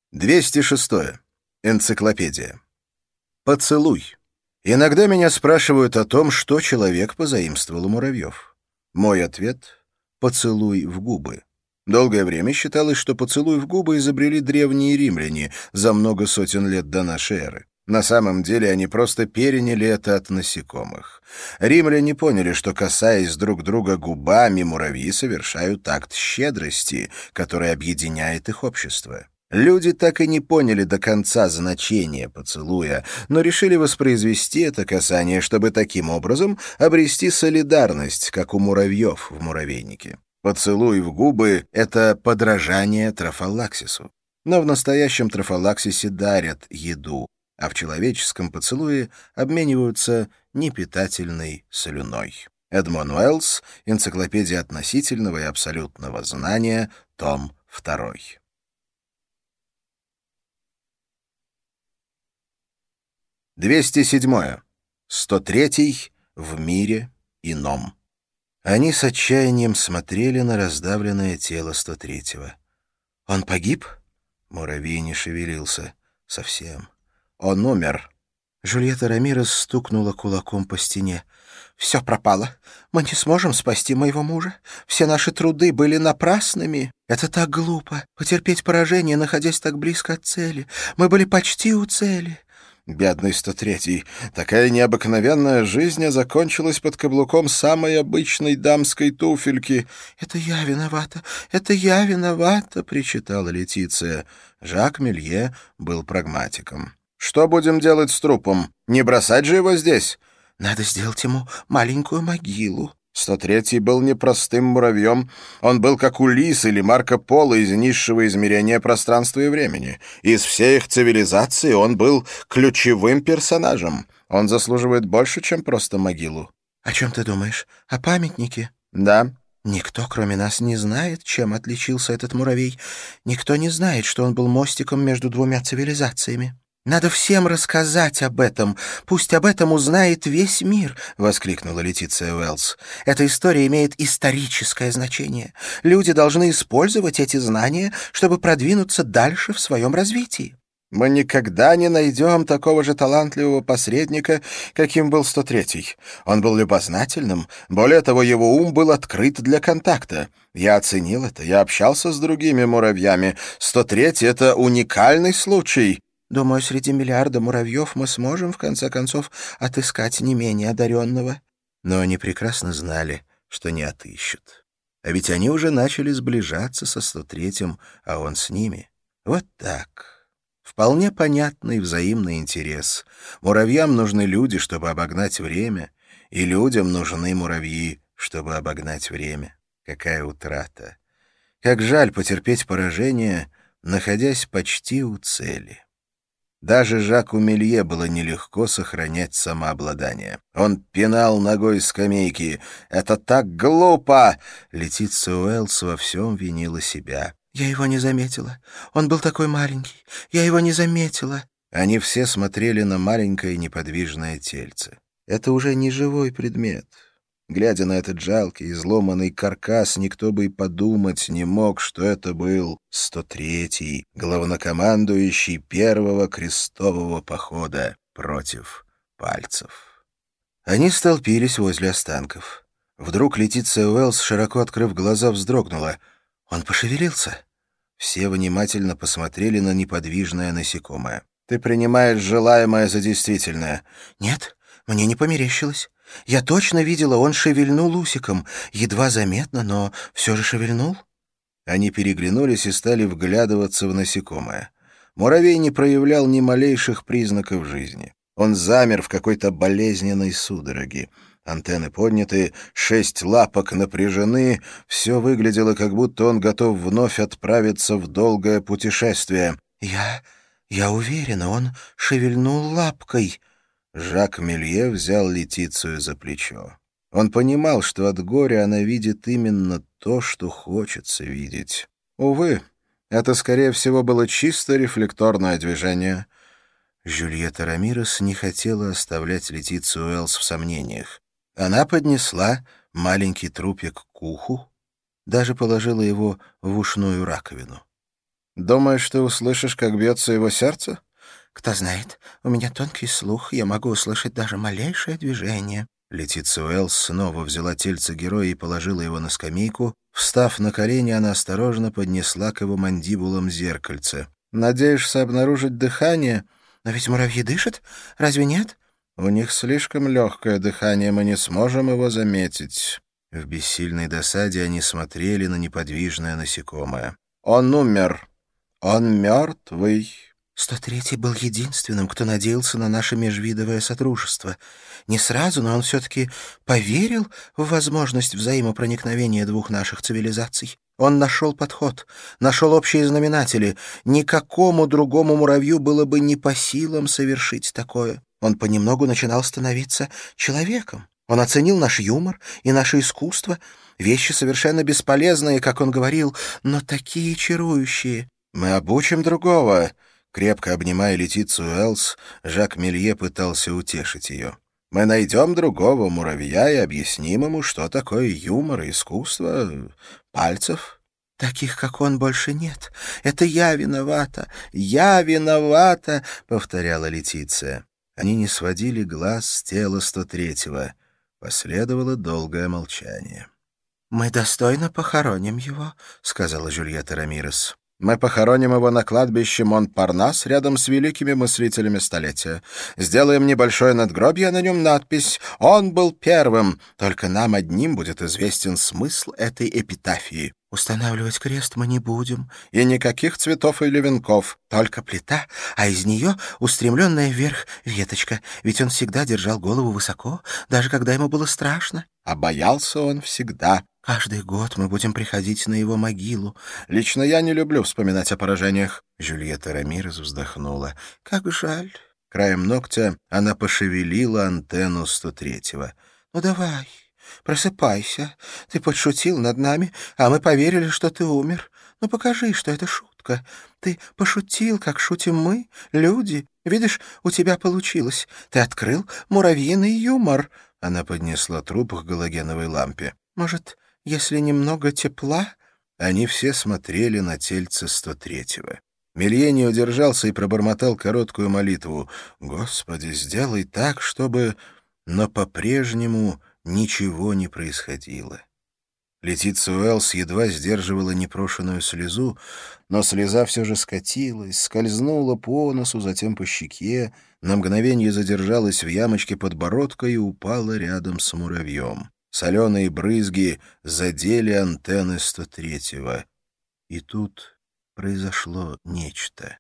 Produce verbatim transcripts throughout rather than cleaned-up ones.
двести шестое. Энциклопедия. Поцелуй. Иногда меня спрашивают о том, что человек позаимствовал у муравьев. Мой ответ — поцелуй в губы. Долгое время считалось, что поцелуй в губы изобрели древние римляне за много сотен лет до нашей эры. На самом деле они просто переняли это от насекомых. Римляне поняли, что, касаясь друг друга губами, муравьи совершают акт щедрости, который объединяет их общество. Люди так и не поняли до конца значения поцелуя, но решили воспроизвести это касание, чтобы таким образом обрести солидарность, как у муравьев в муравейнике. Поцелуй в губы — это подражание трофалаксису. Но в настоящем трофалаксисе дарят еду, а в человеческом поцелуе обмениваются непитательной слюной. Эдмон Уэллс, «Энциклопедия относительного и абсолютного знания», том второй. двести седьмое. сто третий в мире ином. Они с отчаянием смотрели на раздавленное тело сто третьего. «Он погиб?» Муравей не шевелился. Совсем. «Он умер». Жюльетта Рамирес стукнула кулаком по стене. «Все пропало. Мы не сможем спасти моего мужа. Все наши труды были напрасными. Это так глупо. Потерпеть поражение, находясь так близко от цели. Мы были почти у цели». Бедный сто третий. Такая необыкновенная жизнь закончилась под каблуком самой обычной дамской туфельки. «Это я виновата, это я виновата», — причитала Летиция. Жак Мелье был прагматиком. «Что будем делать с трупом? Не бросать же его здесь?» «Надо сделать ему маленькую могилу». сто третий был непростым муравьем. Он был как Улисс или Марко Поло из низшего измерения пространства и времени. Из всей их цивилизации он был ключевым персонажем. Он заслуживает больше, чем просто могилу. — О чем ты думаешь? О памятнике? — Да. — Никто, кроме нас, не знает, чем отличился этот муравей. Никто не знает, что он был мостиком между двумя цивилизациями. «Надо всем рассказать об этом. Пусть об этом узнает весь мир», — воскликнула Летиция Уэллс. «Эта история имеет историческое значение. Люди должны использовать эти знания, чтобы продвинуться дальше в своем развитии». «Мы никогда не найдем такого же талантливого посредника, каким был сто третий. Он был любознательным. Более того, его ум был открыт для контакта. Я оценил это. Я общался с другими муравьями. сто третий — это уникальный случай». «Думаю, среди миллиарда муравьев мы сможем, в конце концов, отыскать не менее одаренного». Но они прекрасно знали, что не отыщут. А ведь они уже начали сближаться со сто третьим, а он с ними. Вот так. Вполне понятный взаимный интерес. Муравьям нужны люди, чтобы обогнать время, и людям нужны муравьи, чтобы обогнать время. Какая утрата! Как жаль потерпеть поражение, находясь почти у цели. Даже Жаку Мелье было нелегко сохранять самообладание. Он пинал ногой скамейки. «Это так глупо!» Летиция Уэллс во всем винила себя. «Я его не заметила. Он был такой маленький. Я его не заметила». Они все смотрели на маленькое неподвижное тельце. Это уже не живой предмет. Глядя на этот жалкий, изломанный каркас, никто бы и подумать не мог, что это был сто третий, главнокомандующий первого крестового похода против пальцев. Они столпились возле останков. Вдруг Летиция Уэллс, широко открыв глаза, вздрогнула. Он пошевелился. Все внимательно посмотрели на неподвижное насекомое. «Ты принимаешь желаемое за действительное?» «Нет, мне не померещилось. Я точно видела, он шевельнул усиком. Едва заметно, но все же шевельнул». Они переглянулись и стали вглядываться в насекомое. Муравей не проявлял ни малейших признаков жизни. Он замер в какой-то болезненной судороге. Антенны подняты, шесть лапок напряжены. Все выглядело, как будто он готов вновь отправиться в долгое путешествие. «Я... я уверена, он шевельнул лапкой». Жак Мелье взял Летицию за плечо. Он понимал, что от горя она видит именно то, что хочется видеть. Увы, это, скорее всего, было чисто рефлекторное движение. Жюльетта Рамирес не хотела оставлять Летицию Уэллс в сомнениях. Она поднесла маленький трупик к уху, даже положила его в ушную раковину. Думаешь, ты услышишь, как бьется его сердце? Кто знает, у меня тонкий слух, я могу услышать даже малейшее движение. Летиция Уэллс снова взяла тельце героя и положила его на скамейку. Встав на колени, она осторожно поднесла к его мандибулам зеркальце. «Надеешься обнаружить дыхание?» «Но ведь муравьи дышат, разве нет?» «У них слишком легкое дыхание, мы не сможем его заметить». В бессильной досаде они смотрели на неподвижное насекомое. «Он умер. Он мертвый». сто третий был единственным, кто надеялся на наше межвидовое сотрудничество. Не сразу, но он все-таки поверил в возможность взаимопроникновения двух наших цивилизаций. Он нашел подход, нашел общие знаменатели. Никакому другому муравью было бы не по силам совершить такое. Он понемногу начинал становиться человеком. Он оценил наш юмор и наше искусство. Вещи совершенно бесполезные, как он говорил, но такие чарующие. «Мы обучим другого». Крепко обнимая Летицию Уэллс, Жак Мелье пытался утешить ее. «Мы найдем другого муравья и объясним ему, что такое юмор и искусство пальцев». «Таких, как он, больше нет. Это я виновата. Я виновата», — повторяла Летиция. Они не сводили глаз с тела сто третьего. Последовало долгое молчание. «Мы достойно похороним его», — сказала Жюльетта Рамирес. «Мы похороним его на кладбище Монпарнас рядом с великими мыслителями столетия. Сделаем небольшое надгробье, а на нем надпись «Он был первым». Только нам одним будет известен смысл этой эпитафии. Устанавливать крест мы не будем. И никаких цветов или венков. Только плита, а из нее устремленная вверх веточка. Ведь он всегда держал голову высоко, даже когда ему было страшно. А боялся он всегда. Каждый год мы будем приходить на его могилу. Лично я не люблю вспоминать о поражениях». Жюльетта Рамирес вздохнула. «Как жаль». Краем ногтя она пошевелила антенну сто третьего. «Ну давай, просыпайся. Ты подшутил над нами, а мы поверили, что ты умер. Ну покажи, что это шутка. Ты пошутил, как шутим мы, люди. Видишь, у тебя получилось. Ты открыл муравьиный юмор». Она поднесла труп к галогеновой лампе. «Может, если немного тепла?» Они все смотрели на тельце сто третьего. Мелье не удержался и пробормотал короткую молитву. «Господи, сделай так, чтобы...» Но по-прежнему ничего не происходило. Летиция Уэллс едва сдерживала непрошенную слезу, но слеза все же скатилась, скользнула по носу, затем по щеке, на мгновение задержалась в ямочке подбородка и упала рядом с муравьем. Соленые брызги задели антенны сто третьего. И тут произошло нечто.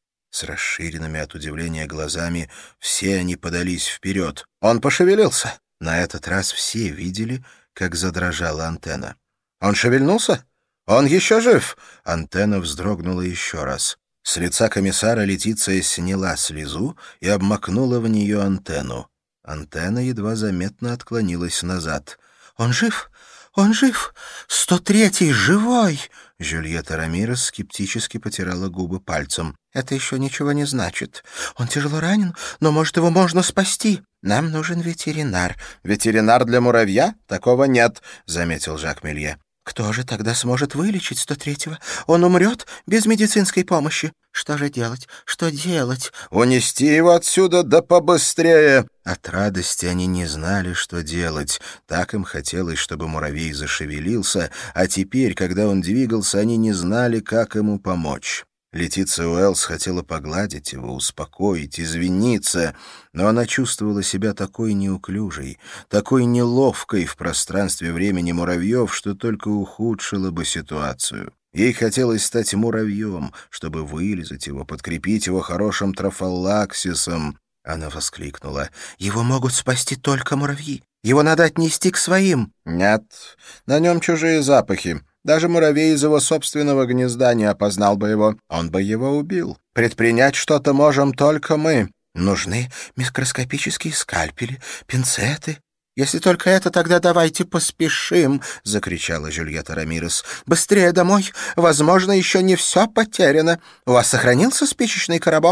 С расширенными от удивления глазами все они подались вперед. Он пошевелился. На этот раз все видели, как задрожала антенна. «Он шевельнулся? Он еще жив!» Антенна вздрогнула еще раз. С лица комиссара Летиция сняла слезу и обмакнула в нее антенну. Антенна едва заметно отклонилась назад. «Он жив! Он жив! сто третий живой!» Жюльетта Рамирес скептически потирала губы пальцем. «Это еще ничего не значит. Он тяжело ранен, но, может, его можно спасти. Нам нужен ветеринар». «Ветеринар для муравья? Такого нет», — заметил Жак Мелье. «Кто же тогда сможет вылечить сто третьего? Он умрет без медицинской помощи. Что же делать? Что делать?» «Унести его отсюда, да побыстрее!» От радости они не знали, что делать. Так им хотелось, чтобы муравей зашевелился, а теперь, когда он двигался, они не знали, как ему помочь. Летиция Уэллс хотела погладить его, успокоить, извиниться, но она чувствовала себя такой неуклюжей, такой неловкой в пространстве времени муравьев, что только ухудшила бы ситуацию. Ей хотелось стать муравьем, чтобы вылизать его, подкрепить его хорошим трофаллаксисом. Она воскликнула. «Его могут спасти только муравьи. Его надо отнести к своим». «Нет, на нем чужие запахи. Даже муравей из его собственного гнезда не опознал бы его. Он бы его убил. Предпринять что-то можем только мы. Нужны микроскопические скальпели, пинцеты». «Если только это, тогда давайте поспешим», — закричала Жюльетта Рамирес. «Быстрее домой. Возможно, еще не все потеряно. У вас сохранился спичечный коробок?»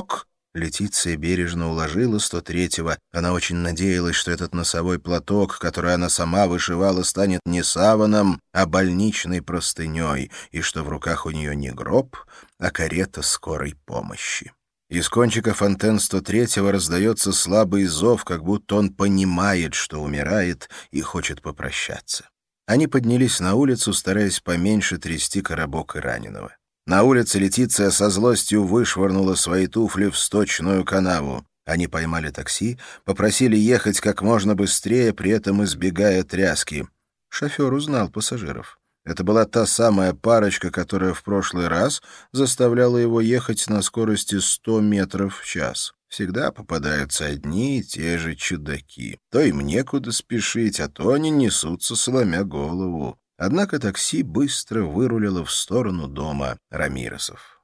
Летиция бережно уложила сто третьего. Она очень надеялась, что этот носовой платок, который она сама вышивала, станет не саваном, а больничной простыней, и что в руках у нее не гроб, а карета скорой помощи. Из кончиков антенн сто третьего раздается слабый зов, как будто он понимает, что умирает, и хочет попрощаться. Они поднялись на улицу, стараясь поменьше трясти коробок и раненого. На улице Летиция со злостью вышвырнула свои туфли в сточную канаву. Они поймали такси, попросили ехать как можно быстрее, при этом избегая тряски. Шофер узнал пассажиров. Это была та самая парочка, которая в прошлый раз заставляла его ехать на скорости сто метров в час. Всегда попадаются одни и те же чудаки. То им некуда спешить, а то они несутся, сломя голову. Однако такси быстро вырулило в сторону дома Рамиресов.